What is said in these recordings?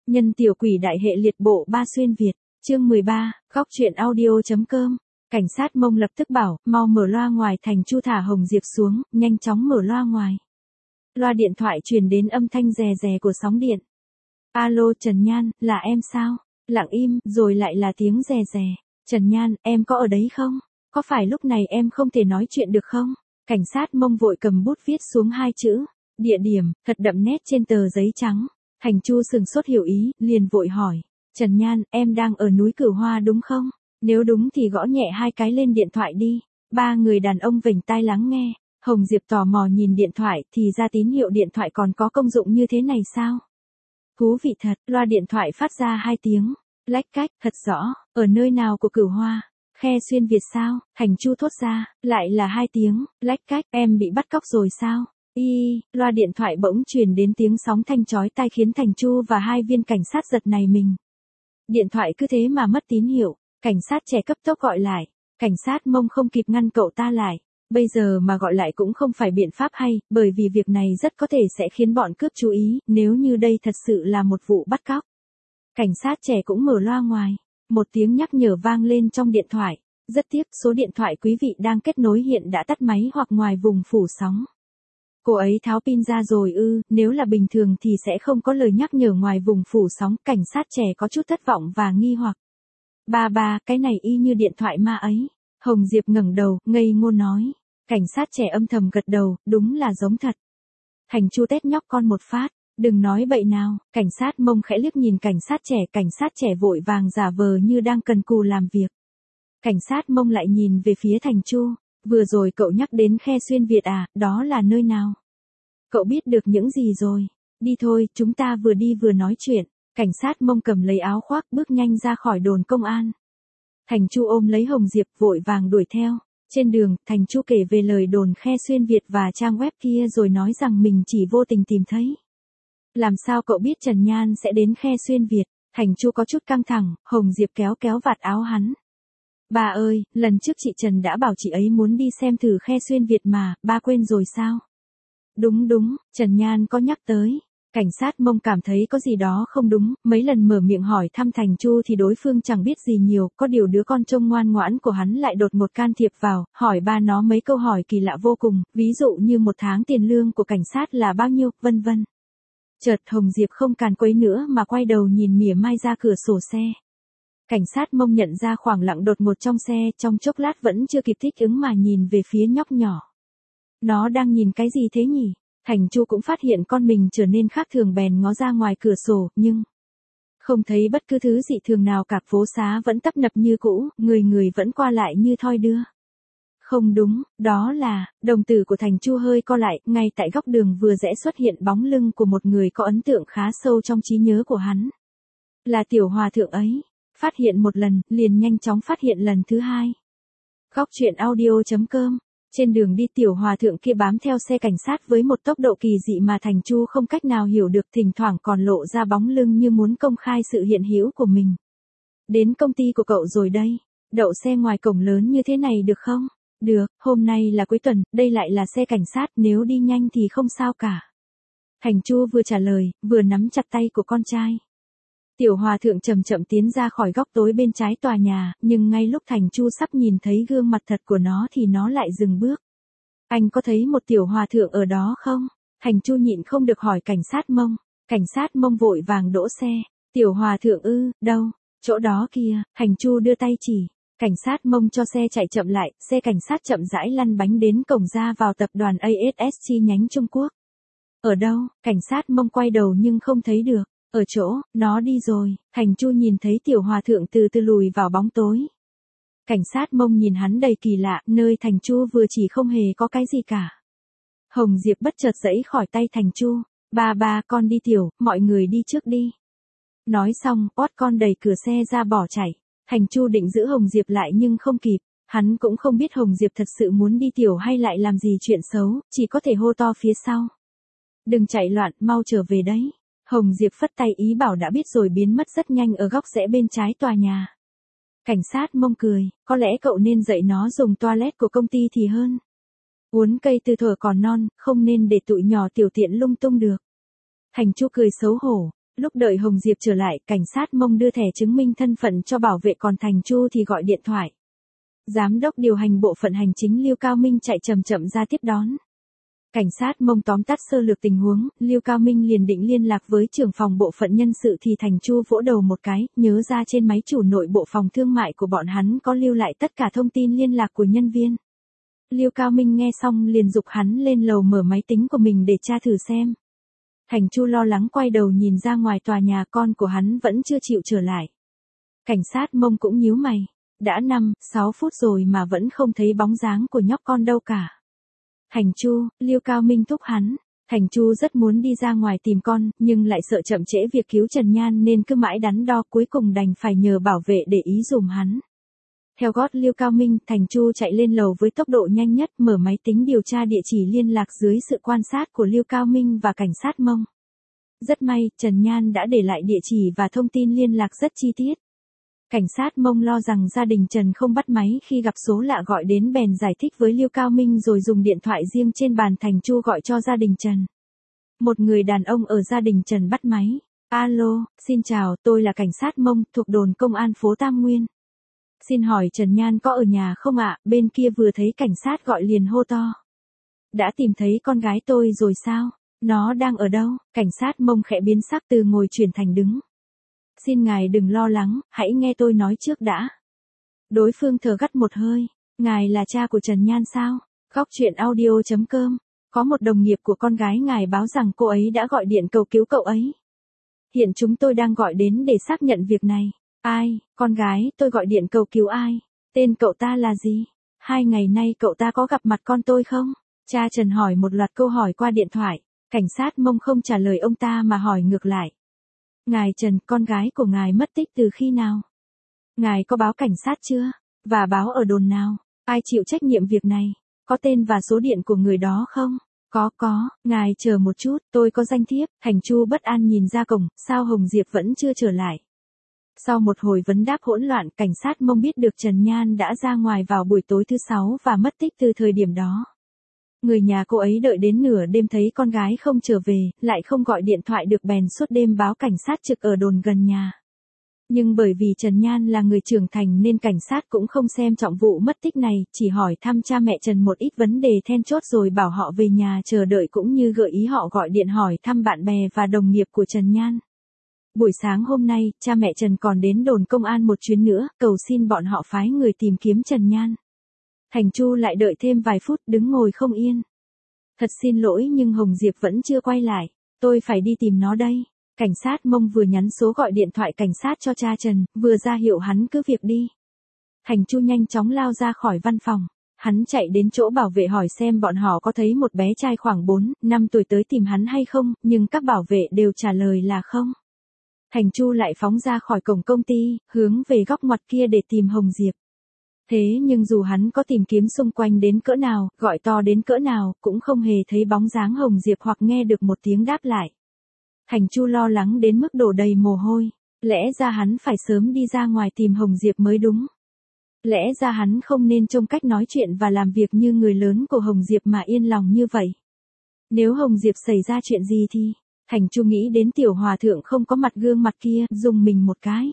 Nhân tiểu quỷ đại hệ liệt bộ 3 xuyên Việt, chương 13, góc truyện audio.com. Cảnh sát Mông lập tức bảo, mau mở loa ngoài. Thành Chu thả Hồng Diệp xuống, nhanh chóng mở loa ngoài. Loa điện thoại truyền đến âm thanh rè rè của sóng điện. Alo Trần Nhan, là em sao? Lặng im, rồi lại là tiếng rè rè. Trần Nhan, em có ở đấy không? Có phải lúc này em không thể nói chuyện được không? Cảnh sát Mông vội cầm bút viết xuống 2 chữ. Địa điểm, thật đậm nét trên tờ giấy trắng. Thành Chu sừng sốt hiểu ý, liền vội hỏi. Trần Nhan, em đang ở núi Cửu Hoa đúng không? Nếu đúng thì gõ nhẹ 2 cái lên điện thoại đi. 3 người đàn ông vểnh tai lắng nghe. Hồng Diệp tò mò nhìn điện thoại thì ra tín hiệu điện thoại còn có công dụng như thế này sao? Thú vị thật, loa điện thoại phát ra 2 tiếng. Lách cách, thật rõ, ở nơi nào của Cửu Hoa? Khe xuyên Việt sao? Thành Chu thốt ra, lại là 2 tiếng, lách cách, em bị bắt cóc rồi sao? Loa điện thoại bỗng truyền đến tiếng sóng thanh chói tai khiến Thành Chu và 2 viên cảnh sát giật nảy mình. Điện thoại cứ thế mà mất tín hiệu, cảnh sát trẻ cấp tốc gọi lại, cảnh sát Mông không kịp ngăn cậu ta lại. Bây giờ mà gọi lại cũng không phải biện pháp hay, bởi vì việc này rất có thể sẽ khiến bọn cướp chú ý, nếu như đây thật sự là một vụ bắt cóc. Cảnh sát trẻ cũng mở loa ngoài, một tiếng nhắc nhở vang lên trong điện thoại. Rất tiếc, số điện thoại quý vị đang kết nối hiện đã tắt máy hoặc ngoài vùng phủ sóng. Cô ấy tháo pin ra rồi ư? Nếu là bình thường thì sẽ không có lời nhắc nhở ngoài vùng phủ sóng. Cảnh sát trẻ có chút thất vọng và nghi hoặc. Ba, cái này y như điện thoại ma ấy. Hồng Diệp ngẩng đầu, ngây ngô nói. Cảnh sát trẻ âm thầm gật đầu, đúng là giống thật. Thành Chu tét nhóc con một phát. Đừng nói bậy nào. Cảnh sát Mông khẽ liếc nhìn cảnh sát trẻ vội vàng giả vờ như đang cần cù làm việc. Cảnh sát Mông lại nhìn về phía Thành Chu. Vừa rồi cậu nhắc đến Khe xuyên Việt à, đó là nơi nào? Cậu biết được những gì rồi? Đi thôi, chúng ta vừa đi vừa nói chuyện. Cảnh sát Mông cầm lấy áo khoác bước nhanh ra khỏi đồn công an. Thành Chu ôm lấy Hồng Diệp vội vàng đuổi theo. Trên đường, Thành Chu kể về lời đồn Khe xuyên Việt và trang web kia rồi nói rằng mình chỉ vô tình tìm thấy. Làm sao cậu biết Trần Nhan sẽ đến Khe xuyên Việt? Thành Chu có chút căng thẳng, Hồng Diệp kéo vạt áo hắn. Bà ơi, lần trước chị Trần đã bảo chị ấy muốn đi xem thử Khe xuyên Việt mà, ba quên rồi sao? Đúng, Trần Nhan có nhắc tới. Cảnh sát Mông cảm thấy có gì đó không đúng, mấy lần mở miệng hỏi thăm Thành Chu thì đối phương chẳng biết gì nhiều, có điều đứa con trông ngoan ngoãn của hắn lại đột ngột can thiệp vào, hỏi ba nó mấy câu hỏi kỳ lạ vô cùng, ví dụ như 1 tháng tiền lương của cảnh sát là bao nhiêu, vân vân. Chợt Hồng Diệp không càn quấy nữa mà quay đầu nhìn mỉa mai ra cửa sổ xe. Cảnh sát Mông nhận ra khoảng lặng đột ngột trong xe, trong chốc lát vẫn chưa kịp thích ứng mà nhìn về phía nhóc nhỏ. Nó đang nhìn cái gì thế nhỉ? Thành Chu cũng phát hiện con mình trở nên khác thường bèn ngó ra ngoài cửa sổ, nhưng không thấy bất cứ thứ dị thường nào cả. Phố xá vẫn tấp nập như cũ, người vẫn qua lại như thoi đưa. Không đúng, đó là, đồng tử của Thành Chu hơi co lại, ngay tại góc đường vừa rẽ xuất hiện bóng lưng của một người có ấn tượng khá sâu trong trí nhớ của hắn. Là Tiểu Hòa Thượng ấy. Phát hiện một lần, liền nhanh chóng phát hiện lần thứ 2. Góc truyện audio.com. Trên đường đi Tiểu Hòa Thượng kia bám theo xe cảnh sát với một tốc độ kỳ dị mà Thành Chu không cách nào hiểu được, thỉnh thoảng còn lộ ra bóng lưng như muốn công khai sự hiện hữu của mình. Đến công ty của cậu rồi đây. Đậu xe ngoài cổng lớn như thế này được không? Được, hôm nay là cuối tuần, đây lại là xe cảnh sát, nếu đi nhanh thì không sao cả. Thành Chu vừa trả lời, vừa nắm chặt tay của con trai. Tiểu Hòa Thượng chậm chậm tiến ra khỏi góc tối bên trái tòa nhà, nhưng ngay lúc Thành Chu sắp nhìn thấy gương mặt thật của nó thì nó lại dừng bước. Anh có thấy một Tiểu Hòa Thượng ở đó không? Thành Chu nhịn không được hỏi cảnh sát Mông. Cảnh sát Mông vội vàng đỗ xe. Tiểu Hòa Thượng ư, đâu? Chỗ đó kìa. Thành Chu đưa tay chỉ. Cảnh sát Mông cho xe chạy chậm lại, xe cảnh sát chậm rãi lăn bánh đến cổng ra vào tập đoàn ASS chi nhánh Trung Quốc. Ở đâu? Cảnh sát Mông quay đầu nhưng không thấy được. Ở chỗ, nó đi rồi. Thành Chu nhìn thấy Tiểu Hòa Thượng từ từ lùi vào bóng tối. Cảnh sát Mông nhìn hắn đầy kỳ lạ, nơi Thành Chu vừa chỉ không hề có cái gì cả. Hồng Diệp bất chợt giãy khỏi tay Thành Chu. Ba, con đi Tiểu, mọi người đi trước đi. Nói xong, con đẩy cửa xe ra bỏ chạy. Thành Chu định giữ Hồng Diệp lại nhưng không kịp. Hắn cũng không biết Hồng Diệp thật sự muốn đi Tiểu hay lại làm gì chuyện xấu, chỉ có thể hô to phía sau. Đừng chạy loạn, mau trở về đấy. Hồng Diệp phất tay ý bảo đã biết rồi biến mất rất nhanh ở góc rẽ bên trái tòa nhà. Cảnh sát Mông cười, có lẽ cậu nên dạy nó dùng toilet của công ty thì hơn. Uốn cây từ thuở còn non, không nên để tụi nhỏ tiểu tiện lung tung được. Thành Chu cười xấu hổ, Lúc đợi Hồng Diệp trở lại, cảnh sát Mông đưa thẻ chứng minh thân phận cho bảo vệ, còn Thành Chu thì gọi điện thoại. Giám đốc điều hành bộ phận hành chính Lưu Cao Minh chạy chậm chậm ra tiếp đón. Cảnh sát Mông tóm tắt sơ lược tình huống, Lưu Cao Minh liền định liên lạc với trưởng phòng bộ phận nhân sự thì Thành Chu vỗ đầu một cái, nhớ ra trên máy chủ nội bộ phòng thương mại của bọn hắn có lưu lại tất cả thông tin liên lạc của nhân viên. Lưu Cao Minh nghe xong liền giục hắn lên lầu mở máy tính của mình để tra thử xem. Thành Chu lo lắng quay đầu nhìn ra ngoài tòa nhà, con của hắn vẫn chưa chịu trở lại. Cảnh sát Mông cũng nhíu mày, đã 5-6 phút rồi mà vẫn không thấy bóng dáng của nhóc con đâu cả. Thành Chu, Lưu Cao Minh thúc hắn. Thành Chu rất muốn đi ra ngoài tìm con, nhưng lại sợ chậm trễ việc cứu Trần Nhan nên cứ mãi đắn đo, cuối cùng đành phải nhờ bảo vệ để ý dùm hắn. Theo gót Lưu Cao Minh, Thành Chu chạy lên lầu với tốc độ nhanh nhất, mở máy tính điều tra địa chỉ liên lạc dưới sự quan sát của Lưu Cao Minh và cảnh sát Mông. Rất may, Trần Nhan đã để lại địa chỉ và thông tin liên lạc rất chi tiết. Cảnh sát Mông lo rằng gia đình Trần không bắt máy khi gặp số lạ gọi đến, bèn giải thích với Lưu Cao Minh rồi dùng điện thoại riêng trên bàn Thành Chu gọi cho gia đình Trần. Một người đàn ông ở gia đình Trần bắt máy. Alo, xin chào, tôi là cảnh sát Mông, thuộc đồn công an phố Tam Nguyên. Xin hỏi Trần Nhan có ở nhà không ạ? Bên kia vừa thấy cảnh sát gọi liền hô to. Đã tìm thấy con gái tôi rồi sao? Nó đang ở đâu? Cảnh sát Mông khẽ biến sắc từ ngồi chuyển thành đứng. Xin ngài đừng lo lắng, hãy nghe tôi nói trước đã. Đối phương thở gắt một hơi. Ngài là cha của Trần Nhan sao? Góc chuyện audio.com. Có một đồng nghiệp của con gái ngài báo rằng cô ấy đã gọi điện cầu cứu cậu ấy. Hiện chúng tôi đang gọi đến để xác nhận việc này. Ai, con gái tôi gọi điện cầu cứu ai? Tên cậu ta là gì? 2 ngày nay cậu ta có gặp mặt con tôi không? Cha Trần hỏi một loạt câu hỏi qua điện thoại. Cảnh sát Mông không trả lời ông ta mà hỏi ngược lại. Ngài Trần, con gái của ngài mất tích từ khi nào? Ngài có báo cảnh sát chưa? Và báo ở đồn nào? Ai chịu trách nhiệm việc này? Có tên và số điện của người đó không? Có, ngài chờ một chút, tôi có danh thiếp. Thành Chu bất an nhìn ra cổng, sao Hồng Diệp vẫn chưa trở lại? Sau một hồi vấn đáp hỗn loạn, cảnh sát Mông biết được Trần Nhan đã ra ngoài vào buổi tối thứ 6 và mất tích từ thời điểm đó. Người nhà cô ấy đợi đến nửa đêm thấy con gái không trở về, lại không gọi điện thoại được bèn suốt đêm báo cảnh sát trực ở đồn gần nhà. Nhưng bởi vì Trần Nhan là người trưởng thành nên cảnh sát cũng không xem trọng vụ mất tích này, chỉ hỏi thăm cha mẹ Trần một ít vấn đề then chốt rồi bảo họ về nhà chờ đợi, cũng như gợi ý họ gọi điện hỏi thăm bạn bè và đồng nghiệp của Trần Nhan. Buổi sáng hôm nay, cha mẹ Trần còn đến đồn công an một chuyến nữa, cầu xin bọn họ phái người tìm kiếm Trần Nhan. Thành Chu lại đợi thêm vài phút, đứng ngồi không yên. Thật xin lỗi nhưng Hồng Diệp vẫn chưa quay lại, tôi phải đi tìm nó đây. Cảnh sát Mông vừa nhắn số gọi điện thoại cảnh sát cho cha Trần, vừa ra hiệu hắn cứ việc đi. Thành Chu nhanh chóng lao ra khỏi văn phòng. Hắn chạy đến chỗ bảo vệ hỏi xem bọn họ có thấy một bé trai khoảng 4-5 tuổi tới tìm hắn hay không, nhưng các bảo vệ đều trả lời là không. Thành Chu lại phóng ra khỏi cổng công ty, hướng về góc ngoặt kia để tìm Hồng Diệp. Thế nhưng dù hắn có tìm kiếm xung quanh đến cỡ nào, gọi to đến cỡ nào, cũng không hề thấy bóng dáng Hồng Diệp hoặc nghe được một tiếng đáp lại. Thành Chu lo lắng đến mức đổ đầy mồ hôi. Lẽ ra hắn phải sớm đi ra ngoài tìm Hồng Diệp mới đúng. Lẽ ra hắn không nên trông cách nói chuyện và làm việc như người lớn của Hồng Diệp mà yên lòng như vậy. Nếu Hồng Diệp xảy ra chuyện gì thì... Thành Chu nghĩ đến tiểu hòa thượng không có mặt gương mặt kia, rùng mình một cái.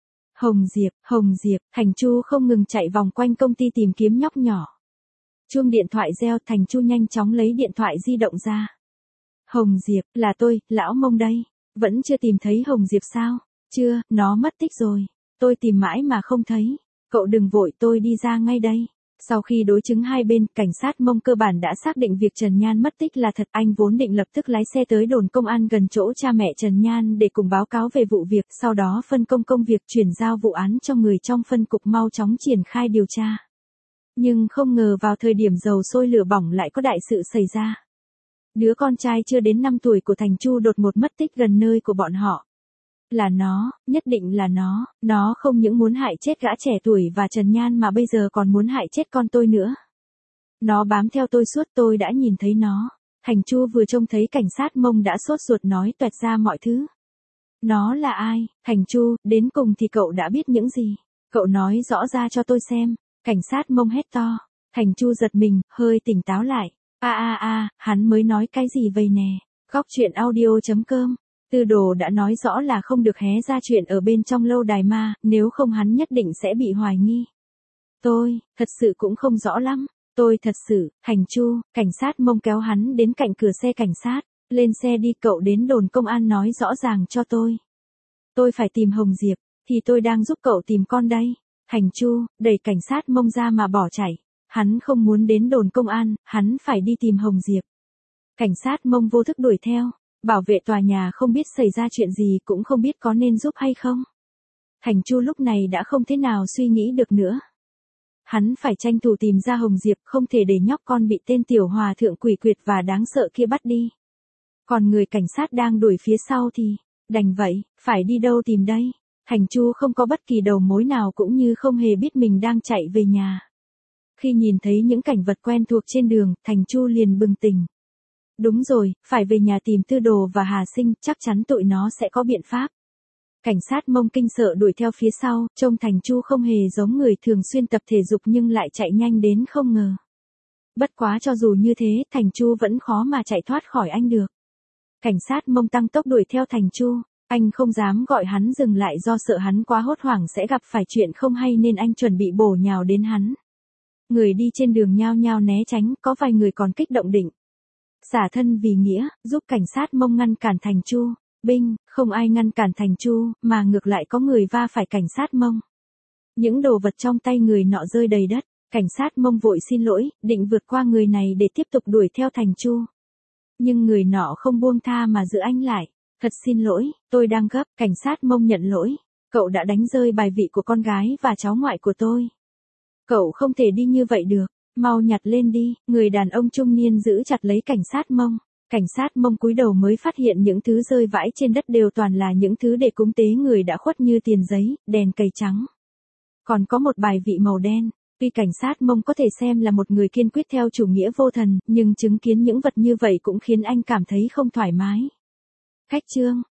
Hồng Diệp, Thành Chu không ngừng chạy vòng quanh công ty tìm kiếm nhóc nhỏ. Chuông điện thoại reo, Thành Chu nhanh chóng lấy điện thoại di động ra. Hồng Diệp, là tôi, lão Mông đây. Vẫn chưa tìm thấy Hồng Diệp sao? Chưa, nó mất tích rồi. Tôi tìm mãi mà không thấy. Cậu đừng vội, tôi đi ra ngay đây. Sau khi đối chứng hai bên, cảnh sát Mông cơ bản đã xác định việc Trần Nhan mất tích là thật. Anh vốn định lập tức lái xe tới đồn công an gần chỗ cha mẹ Trần Nhan để cùng báo cáo về vụ việc, sau đó phân công công việc chuyển giao vụ án cho người trong phân cục mau chóng triển khai điều tra. Nhưng không ngờ vào thời điểm dầu sôi lửa bỏng lại có đại sự xảy ra. Đứa con trai chưa đến 5 tuổi của Thành Chu đột ngột mất tích gần nơi của bọn họ. Là nó, nhất định là nó không những muốn hại chết gã trẻ tuổi và Trần Nhan mà bây giờ còn muốn hại chết con tôi nữa. Nó bám theo tôi suốt, tôi đã nhìn thấy nó. Thành Chu vừa trông thấy cảnh sát Mông đã sốt ruột nói toẹt ra mọi thứ. Nó là ai? Thành Chu, đến cùng thì cậu đã biết những gì? Cậu nói rõ ra cho tôi xem. Cảnh sát Mông hét to. Thành Chu giật mình, hơi tỉnh táo lại. Hắn mới nói cái gì vậy nè? Góc chuyện audio.com Tư đồ đã nói rõ là không được hé ra chuyện ở bên trong lâu đài ma, nếu không hắn nhất định sẽ bị hoài nghi. Tôi, thật sự cũng không rõ lắm. Tôi thật sự, Hành Chu, cảnh sát Mông kéo hắn đến cạnh cửa xe cảnh sát. Lên xe đi, cậu đến đồn công an nói rõ ràng cho tôi. Tôi phải tìm Hồng Diệp, thì tôi đang giúp cậu tìm con đây. Hành Chu, đẩy cảnh sát Mông ra mà bỏ chạy. Hắn không muốn đến đồn công an, hắn phải đi tìm Hồng Diệp. Cảnh sát Mông vô thức đuổi theo. Bảo vệ tòa nhà không biết xảy ra chuyện gì, cũng không biết có nên giúp hay không. Hành Chu lúc này đã không thế nào suy nghĩ được nữa. Hắn phải tranh thủ tìm ra Hồng Diệp, không thể để nhóc con bị tên tiểu hòa thượng quỷ quyệt và đáng sợ kia bắt đi. Còn người cảnh sát đang đuổi phía sau thì, đành vậy, phải đi đâu tìm đây? Hành Chu không có bất kỳ đầu mối nào cũng như không hề biết mình đang chạy về nhà. Khi nhìn thấy những cảnh vật quen thuộc trên đường, Thành Chu liền bừng tỉnh. Đúng rồi, phải về nhà tìm Tư Đồ và Hà Sinh, chắc chắn tụi nó sẽ có biện pháp. Cảnh sát Mông kinh sợ đuổi theo phía sau, trông Thành Chu không hề giống người thường xuyên tập thể dục nhưng lại chạy nhanh đến không ngờ. Bất quá cho dù như thế, Thành Chu vẫn khó mà chạy thoát khỏi anh được. Cảnh sát Mông tăng tốc đuổi theo Thành Chu, anh không dám gọi hắn dừng lại do sợ hắn quá hốt hoảng sẽ gặp phải chuyện không hay nên anh chuẩn bị bổ nhào đến hắn. Người đi trên đường nhao nhao né tránh, có vài người còn kích động định xả thân vì nghĩa, giúp cảnh sát Mông ngăn cản Thành Chu. Binh, không ai ngăn cản Thành Chu, mà ngược lại có người va phải cảnh sát Mông. Những đồ vật trong tay người nọ rơi đầy đất, cảnh sát Mông vội xin lỗi, định vượt qua người này để tiếp tục đuổi theo Thành Chu. Nhưng người nọ không buông tha mà giữ anh lại. Thật xin lỗi, tôi đang gấp, cảnh sát Mông nhận lỗi. Cậu đã đánh rơi bài vị của con gái và cháu ngoại của tôi. Cậu không thể đi như vậy được, mau nhặt lên đi. Người đàn ông trung niên giữ chặt lấy cảnh sát Mông. Cảnh sát Mông cúi đầu mới phát hiện những thứ rơi vãi trên đất đều toàn là những thứ để cúng tế người đã khuất như tiền giấy, đèn cầy trắng. Còn có một bài vị màu đen. Tuy cảnh sát Mông có thể xem là một người kiên quyết theo chủ nghĩa vô thần, nhưng chứng kiến những vật như vậy cũng khiến anh cảm thấy không thoải mái. Khách trương,